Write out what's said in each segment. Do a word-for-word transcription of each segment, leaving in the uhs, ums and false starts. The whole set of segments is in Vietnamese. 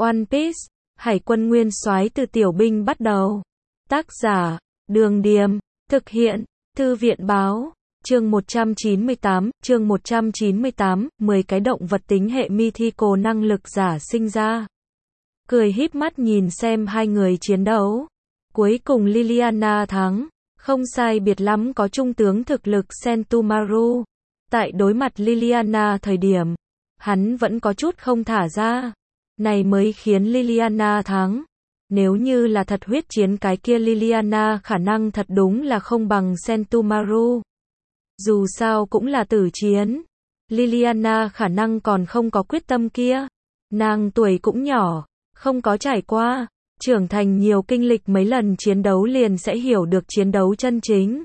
One Piece, Hải quân nguyên soái từ tiểu binh bắt đầu. Tác giả, Đường Điềm, thực hiện, Thư viện báo, chương một trăm chín mươi tám, chương một trăm chín mươi tám, mười cái động vật tính hệ mythical năng lực giả sinh ra. Cười híp mắt nhìn xem hai người chiến đấu. Cuối cùng Liliana thắng, không sai biệt lắm có trung tướng thực lực Sentomaru. Tại đối mặt Liliana thời điểm, hắn vẫn có chút không thả ra. Này mới khiến Liliana thắng. Nếu như là thật huyết chiến cái kia Liliana khả năng thật đúng là không bằng Sentomaru. Dù sao cũng là tử chiến. Liliana khả năng còn không có quyết tâm kia. Nàng tuổi cũng nhỏ, không có trải qua, trưởng thành nhiều kinh lịch mấy lần chiến đấu liền sẽ hiểu được chiến đấu chân chính.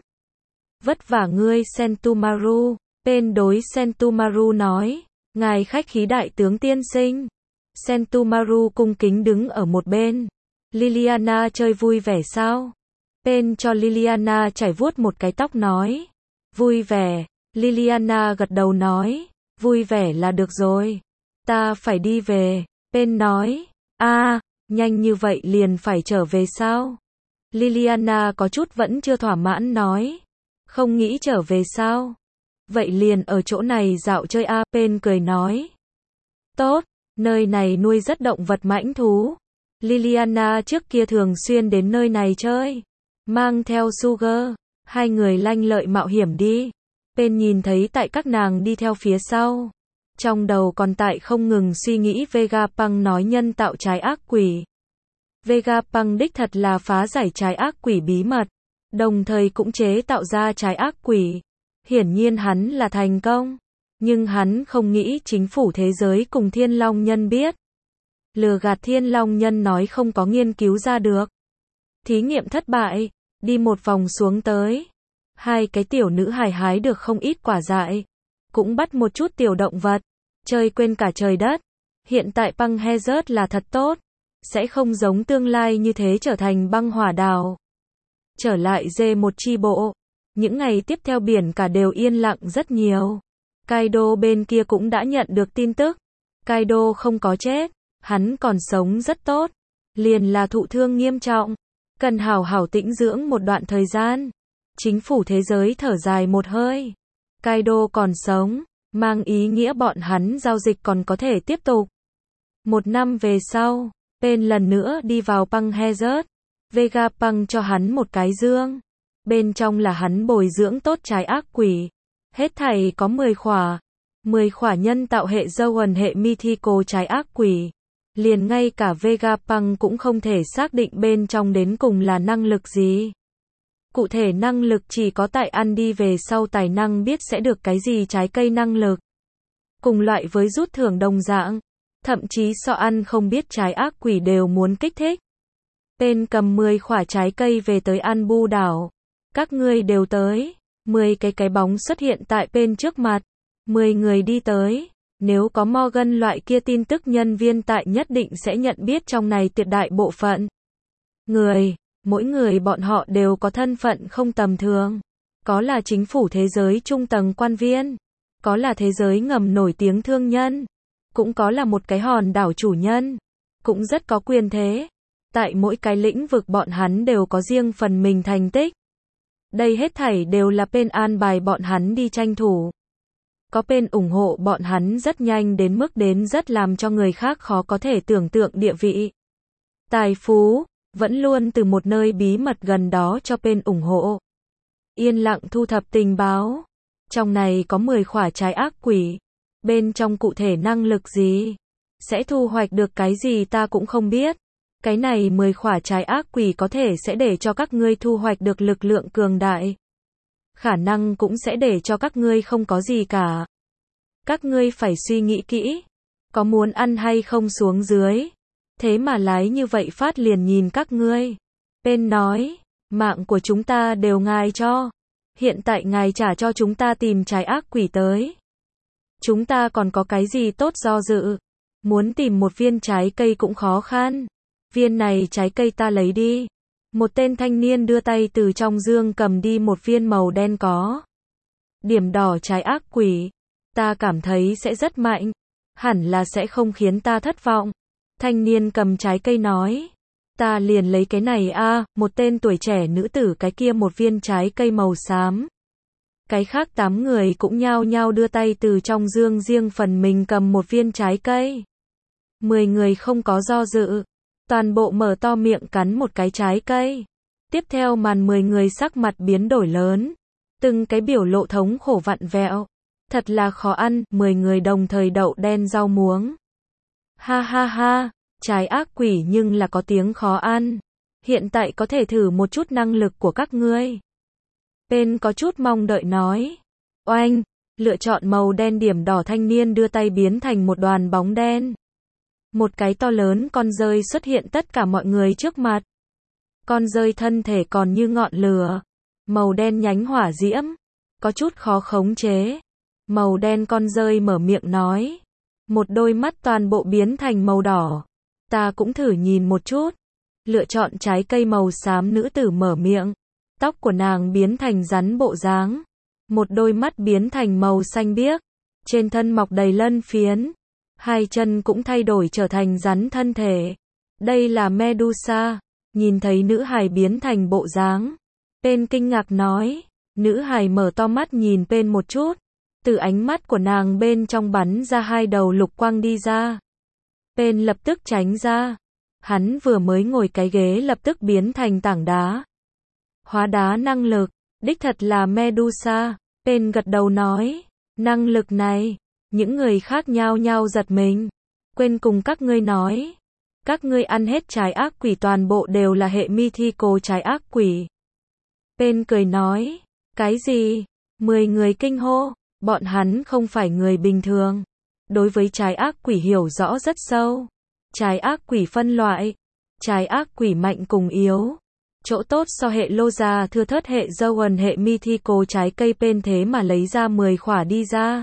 Vất vả ngươi Sentomaru, bên đối Sentomaru nói, ngài khách khí đại tướng tiên sinh. Sentomaru cung kính đứng ở một bên. Liliana chơi vui vẻ sao? Bên cho Liliana chải vuốt một cái tóc nói. Vui vẻ, Liliana gật đầu nói, vui vẻ là được rồi. Ta phải đi về, bên nói, a à, nhanh như vậy liền phải trở về sao? Liliana có chút vẫn chưa thỏa mãn nói, không nghĩ trở về sao? Vậy liền ở chỗ này dạo chơi a, à, bên cười nói. Tốt, nơi này nuôi rất động vật mãnh thú. Liliana trước kia thường xuyên đến nơi này chơi, mang theo Sugar, hai người lanh lợi mạo hiểm đi. Bên nhìn thấy tại các nàng đi theo phía sau, trong đầu còn tại không ngừng suy nghĩ Vegapunk nói nhân tạo trái ác quỷ. Vegapunk đích thật là phá giải trái ác quỷ bí mật, đồng thời cũng chế tạo ra trái ác quỷ. Hiển nhiên hắn là thành công, nhưng hắn không nghĩ chính phủ thế giới cùng Thiên Long Nhân biết. Lừa gạt Thiên Long Nhân nói không có nghiên cứu ra được. Thí nghiệm thất bại, đi một vòng xuống tới. Hai cái tiểu nữ hài hái được không ít quả dại. Cũng bắt một chút tiểu động vật. Chơi quên cả trời đất. Hiện tại băng Hazard là thật tốt. Sẽ không giống tương lai như thế trở thành băng hỏa đảo. Trở lại dê một chi bộ. Những ngày tiếp theo biển cả đều yên lặng rất nhiều. Kaido bên kia cũng đã nhận được tin tức. Kaido không có chết. Hắn còn sống rất tốt. Liền là thụ thương nghiêm trọng. Cần hảo hảo tĩnh dưỡng một đoạn thời gian. Chính phủ thế giới thở dài một hơi. Kaido còn sống, mang ý nghĩa bọn hắn giao dịch còn có thể tiếp tục. Một năm về sau, bên lần nữa đi vào băng Hazard. Vegapunk cho hắn một cái dương. Bên trong là hắn bồi dưỡng tốt trái ác quỷ. Hết thảy có mười khỏa. mười khỏa nhân tạo hệ Zoan hệ mythical trái ác quỷ. Liền ngay cả Vegapunk cũng không thể xác định bên trong đến cùng là năng lực gì. Cụ thể năng lực chỉ có tại ăn đi về sau tài năng biết sẽ được cái gì trái cây năng lực. Cùng loại với rút thưởng đồng dạng. Thậm chí so ăn không biết trái ác quỷ đều muốn kích thích. Tên cầm mười khỏa trái cây về tới An Bu đảo. Các ngươi đều tới. mười cái cái bóng xuất hiện tại bên trước mặt. mười người đi tới. Nếu có Morgan loại kia tin tức nhân viên tại nhất định sẽ nhận biết trong này tuyệt đại bộ phận người, mỗi người bọn họ đều có thân phận không tầm thường. Có là chính phủ thế giới trung tầng quan viên, có là thế giới ngầm nổi tiếng thương nhân, cũng có là một cái hòn đảo chủ nhân, cũng rất có quyền thế. Tại mỗi cái lĩnh vực bọn hắn đều có riêng phần mình thành tích. Đây hết thảy đều là bên an bài bọn hắn đi tranh thủ. Có bên ủng hộ bọn hắn rất nhanh đến mức đến rất làm cho người khác khó có thể tưởng tượng địa vị. Tài phú, vẫn luôn từ một nơi bí mật gần đó cho bên ủng hộ. Yên lặng thu thập tình báo. Trong này có mười khỏa trái ác quỷ. Bên trong cụ thể năng lực gì? Sẽ thu hoạch được cái gì ta cũng không biết. Cái này mười khỏa trái ác quỷ có thể sẽ để cho các ngươi thu hoạch được lực lượng cường đại. Khả năng cũng sẽ để cho các ngươi không có gì cả. Các ngươi phải suy nghĩ kỹ. Có muốn ăn hay không xuống dưới. Thế mà lái như vậy phát liền nhìn các ngươi. Bên nói, mạng của chúng ta đều ngài cho. Hiện tại ngài trả cho chúng ta tìm trái ác quỷ tới. Chúng ta còn có cái gì tốt do dự. Muốn tìm một viên trái cây cũng khó khăn. Viên này trái cây ta lấy đi. Một tên thanh niên đưa tay từ trong dương cầm đi một viên màu đen có điểm đỏ trái ác quỷ. Ta cảm thấy sẽ rất mạnh. Hẳn là sẽ không khiến ta thất vọng. Thanh niên cầm trái cây nói. Ta liền lấy cái này a, một tên tuổi trẻ nữ tử cái kia một viên trái cây màu xám. Cái khác tám người cũng nhao nhao đưa tay từ trong dương riêng phần mình cầm một viên trái cây. Mười người không có do dự. Toàn bộ mở to miệng cắn một cái trái cây. Tiếp theo màn mười người sắc mặt biến đổi lớn. Từng cái biểu lộ thống khổ vặn vẹo. Thật là khó ăn, mười người đồng thời đậu đen rau muống. Ha ha ha, trái ác quỷ nhưng là có tiếng khó ăn. Hiện tại có thể thử một chút năng lực của các ngươi. Bên có chút mong đợi nói. Oanh, lựa chọn màu đen điểm đỏ thanh niên đưa tay biến thành một đoàn bóng đen. Một cái to lớn con dơi xuất hiện tất cả mọi người trước mặt. Con dơi thân thể còn như ngọn lửa. Màu đen nhánh hỏa diễm. Có chút khó khống chế. Màu đen con dơi mở miệng nói. Một đôi mắt toàn bộ biến thành màu đỏ. Ta cũng thử nhìn một chút. Lựa chọn trái cây màu xám nữ tử mở miệng. Tóc của nàng biến thành rắn bộ dáng. Một đôi mắt biến thành màu xanh biếc. Trên thân mọc đầy lân phiến. Hai chân cũng thay đổi trở thành rắn thân thể. Đây là Medusa. Nhìn thấy nữ hài biến thành bộ dáng. Bên kinh ngạc nói. Nữ hài mở to mắt nhìn bên một chút. Từ ánh mắt của nàng bên trong bắn ra hai đầu lục quang đi ra. Bên lập tức tránh ra. Hắn vừa mới ngồi cái ghế lập tức biến thành tảng đá. Hóa đá năng lực. Đích thật là Medusa. Bên gật đầu nói. Năng lực này. Những người khác nhao nhao giật mình. Quên cùng các ngươi nói. Các ngươi ăn hết trái ác quỷ toàn bộ đều là hệ mythical trái ác quỷ. Bên cười nói. Cái gì? Mười người kinh hô. Bọn hắn không phải người bình thường. Đối với trái ác quỷ hiểu rõ rất sâu. Trái ác quỷ phân loại. Trái ác quỷ mạnh cùng yếu. Chỗ tốt so hệ lô già thưa thớt hệ Zoan hệ mythical trái cây bên thế mà lấy ra mười khỏa đi ra.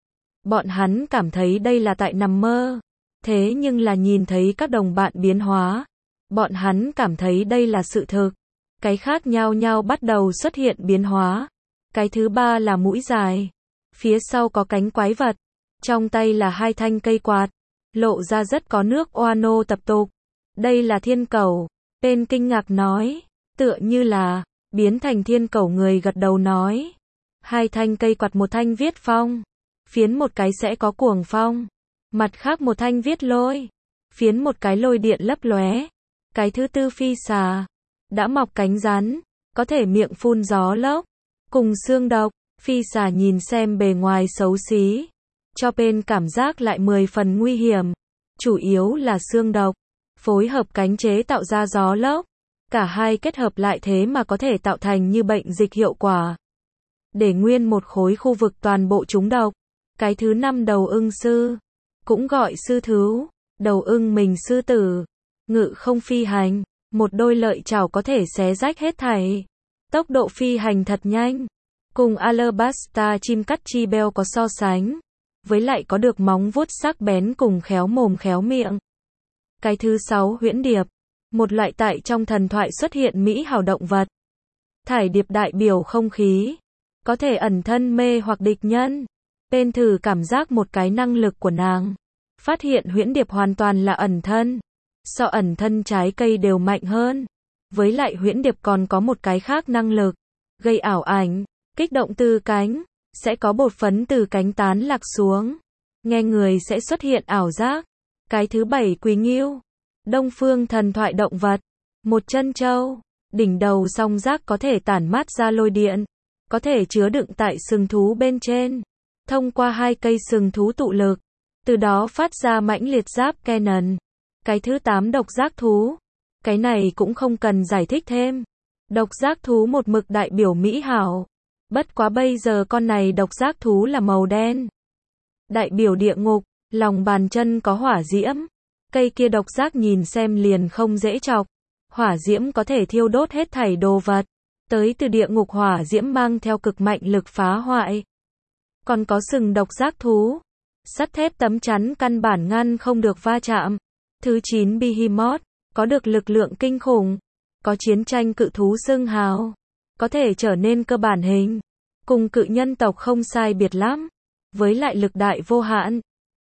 Bọn hắn cảm thấy đây là tại nằm mơ. Thế nhưng là nhìn thấy các đồng bạn biến hóa. Bọn hắn cảm thấy đây là sự thực. Cái khác nhao nhao bắt đầu xuất hiện biến hóa. Cái thứ ba là mũi dài. Phía sau có cánh quái vật. Trong tay là hai thanh cây quạt. Lộ ra rất có nước oano tập tục. Đây là thiên cầu. Bên kinh ngạc nói. Tựa như là. Biến thành thiên cầu người gật đầu nói. Hai thanh cây quạt một thanh viết phong. Phiến một cái sẽ có cuồng phong. Mặt khác một thanh viết lôi. Phiến một cái lôi điện lấp lóe. Cái thứ tư phi xà. Đã mọc cánh rắn. Có thể miệng phun gió lốc. Cùng xương độc. Phi xà nhìn xem bề ngoài xấu xí. Cho bên cảm giác lại mười phần nguy hiểm. Chủ yếu là xương độc. Phối hợp cánh chế tạo ra gió lốc. Cả hai kết hợp lại thế mà có thể tạo thành như bệnh dịch hiệu quả. Để nguyên một khối khu vực toàn bộ trúng độc. Cái thứ năm đầu ưng sư. Cũng gọi sư thú. Đầu ưng mình sư tử. Ngự không phi hành. Một đôi lợi chảo có thể xé rách hết thảy. Tốc độ phi hành thật nhanh. Cùng Alabasta chim cắt chi beo có so sánh. Với lại có được móng vuốt sắc bén cùng khéo mồm khéo miệng. Cái thứ sáu huyễn điệp. Một loại tại trong thần thoại xuất hiện mỹ hào động vật. Thải điệp đại biểu không khí. Có thể ẩn thân mê hoặc địch nhân. Bên thử cảm giác một cái năng lực của nàng. Phát hiện huyễn điệp hoàn toàn là ẩn thân. So ẩn thân trái cây đều mạnh hơn. Với lại huyễn điệp còn có một cái khác năng lực. Gây ảo ảnh. Kích động từ cánh. Sẽ có bột phấn từ cánh tán lạc xuống. Nghe người sẽ xuất hiện ảo giác. Cái thứ bảy quỳ nghiêu. Đông phương thần thoại động vật. Một chân trâu. Đỉnh đầu song giác có thể tản mát ra lôi điện. Có thể chứa đựng tại sừng thú bên trên. Thông qua hai cây sừng thú tụ lực. Từ đó phát ra mãnh liệt giáp cannon. Cái thứ tám độc giác thú. Cái này cũng không cần giải thích thêm. Độc giác thú một mực đại biểu mỹ hảo. Bất quá bây giờ con này độc giác thú là màu đen. Đại biểu địa ngục, lòng bàn chân có hỏa diễm. Cây kia độc giác nhìn xem liền không dễ chọc. Hỏa diễm có thể thiêu đốt hết thảy đồ vật. Tới từ địa ngục hỏa diễm mang theo cực mạnh lực phá hoại. Còn có sừng độc giác thú. Sắt thép tấm chắn căn bản ngăn không được va chạm. Thứ chín Behemoth, có được lực lượng kinh khủng. Có chiến tranh cự thú xưng hào. Có thể trở nên cơ bản hình. Cùng cự nhân tộc không sai biệt lắm. Với lại lực đại vô hạn.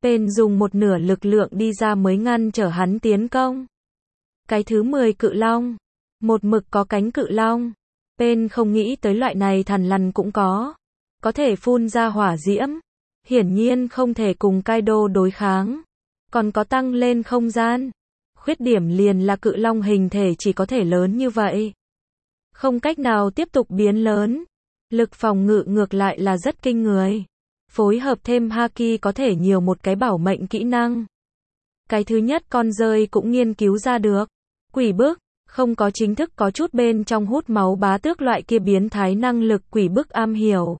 Pen dùng một nửa lực lượng đi ra mới ngăn trở hắn tiến công. Cái thứ mười cự long. Một mực có cánh cự long. Pen không nghĩ tới loại này thằn lằn cũng có. Có thể phun ra hỏa diễm. Hiển nhiên không thể cùng Kaido đối kháng. Còn có tăng lên không gian. Khuyết điểm liền là cự long hình thể chỉ có thể lớn như vậy. Không cách nào tiếp tục biến lớn. Lực phòng ngự ngược lại là rất kinh người. Phối hợp thêm Haki có thể nhiều một cái bảo mệnh kỹ năng. Cái thứ nhất con rơi cũng nghiên cứu ra được. Quỷ bức, không có chính thức có chút bên trong hút máu bá tước loại kia biến thái năng lực quỷ bức am hiểu.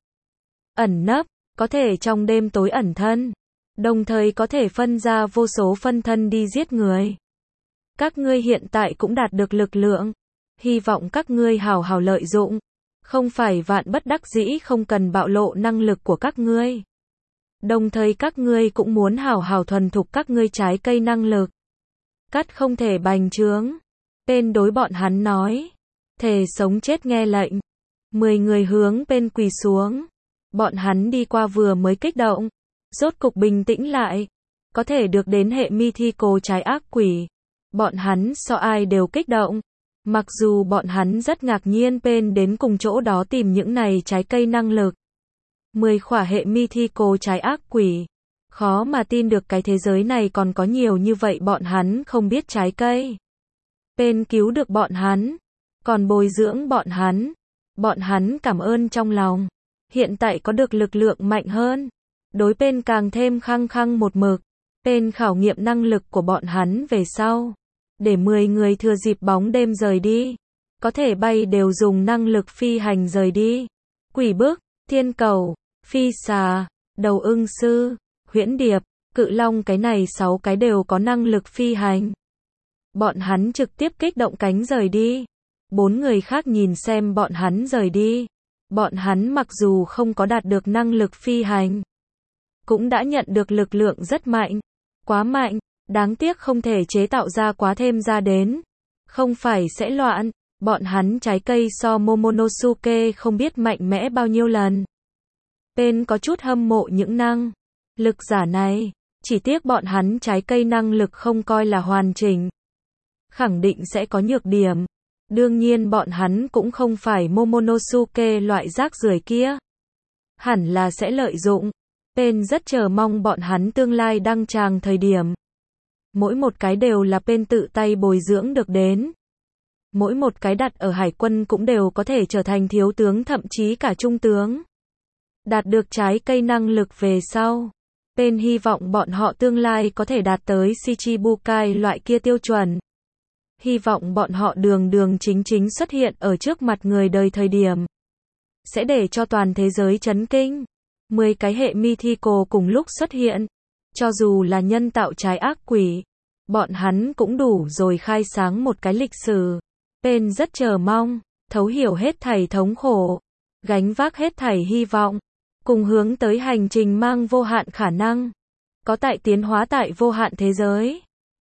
Ẩn nấp, có thể trong đêm tối ẩn thân. Đồng thời có thể phân ra vô số phân thân đi giết người. Các ngươi hiện tại cũng đạt được lực lượng. Hy vọng các ngươi hào hào lợi dụng. Không phải vạn bất đắc dĩ không cần bạo lộ năng lực của các ngươi. Đồng thời các ngươi cũng muốn hào hào thuần thục các ngươi trái cây năng lực. Cắt không thể bành trướng. Pen đối bọn hắn nói. Thề sống chết nghe lệnh. Mười người hướng Pen quỳ xuống. Bọn hắn đi qua vừa mới kích động. Rốt cục bình tĩnh lại. Có thể được đến hệ Mythical trái ác quỷ. Bọn hắn so ai đều kích động. Mặc dù bọn hắn rất ngạc nhiên Pen đến cùng chỗ đó tìm những này trái cây năng lực. Mười khỏa hệ Mythical trái ác quỷ. Khó mà tin được cái thế giới này còn có nhiều như vậy bọn hắn không biết trái cây. Pen cứu được bọn hắn. Còn bồi dưỡng bọn hắn. Bọn hắn cảm ơn trong lòng. Hiện tại có được lực lượng mạnh hơn. Đối Pen càng thêm khăng khăng một mực. Pen khảo nghiệm năng lực của bọn hắn về sau. Để mười người thừa dịp bóng đêm rời đi. Có thể bay đều dùng năng lực phi hành rời đi. Quỷ bức, thiên cầu, phi xà, đầu ưng sư, huyễn điệp, cự long cái này sáu cái đều có năng lực phi hành. Bọn hắn trực tiếp kích động cánh rời đi. Bốn người khác nhìn xem bọn hắn rời đi. Bọn hắn mặc dù không có đạt được năng lực phi hành. Cũng đã nhận được lực lượng rất mạnh. Quá mạnh. Đáng tiếc không thể chế tạo ra quá thêm ra đến. Không phải sẽ loạn. Bọn hắn trái cây so Momonosuke không biết mạnh mẽ bao nhiêu lần. Pen có chút hâm mộ những năng lực giả này. Chỉ tiếc bọn hắn trái cây năng lực không coi là hoàn chỉnh. Khẳng định sẽ có nhược điểm. Đương nhiên bọn hắn cũng không phải Momonosuke loại rác rưởi kia. Hẳn là sẽ lợi dụng. Pen rất chờ mong bọn hắn tương lai đăng tràng thời điểm. Mỗi một cái đều là Pen tự tay bồi dưỡng được đến. Mỗi một cái đặt ở hải quân cũng đều có thể trở thành thiếu tướng thậm chí cả trung tướng. Đạt được trái cây năng lực về sau. Pen hy vọng bọn họ tương lai có thể đạt tới Shichibukai loại kia tiêu chuẩn. Hy vọng bọn họ đường đường chính chính xuất hiện ở trước mặt người đời thời điểm. Sẽ để cho toàn thế giới chấn kinh. Mười cái hệ Mythical cùng lúc xuất hiện. Cho dù là nhân tạo trái ác quỷ. Bọn hắn cũng đủ rồi khai sáng một cái lịch sử. Pen rất chờ mong. Thấu hiểu hết thảy thống khổ. Gánh vác hết thảy hy vọng. Cùng hướng tới hành trình mang vô hạn khả năng. Có tại tiến hóa tại vô hạn thế giới.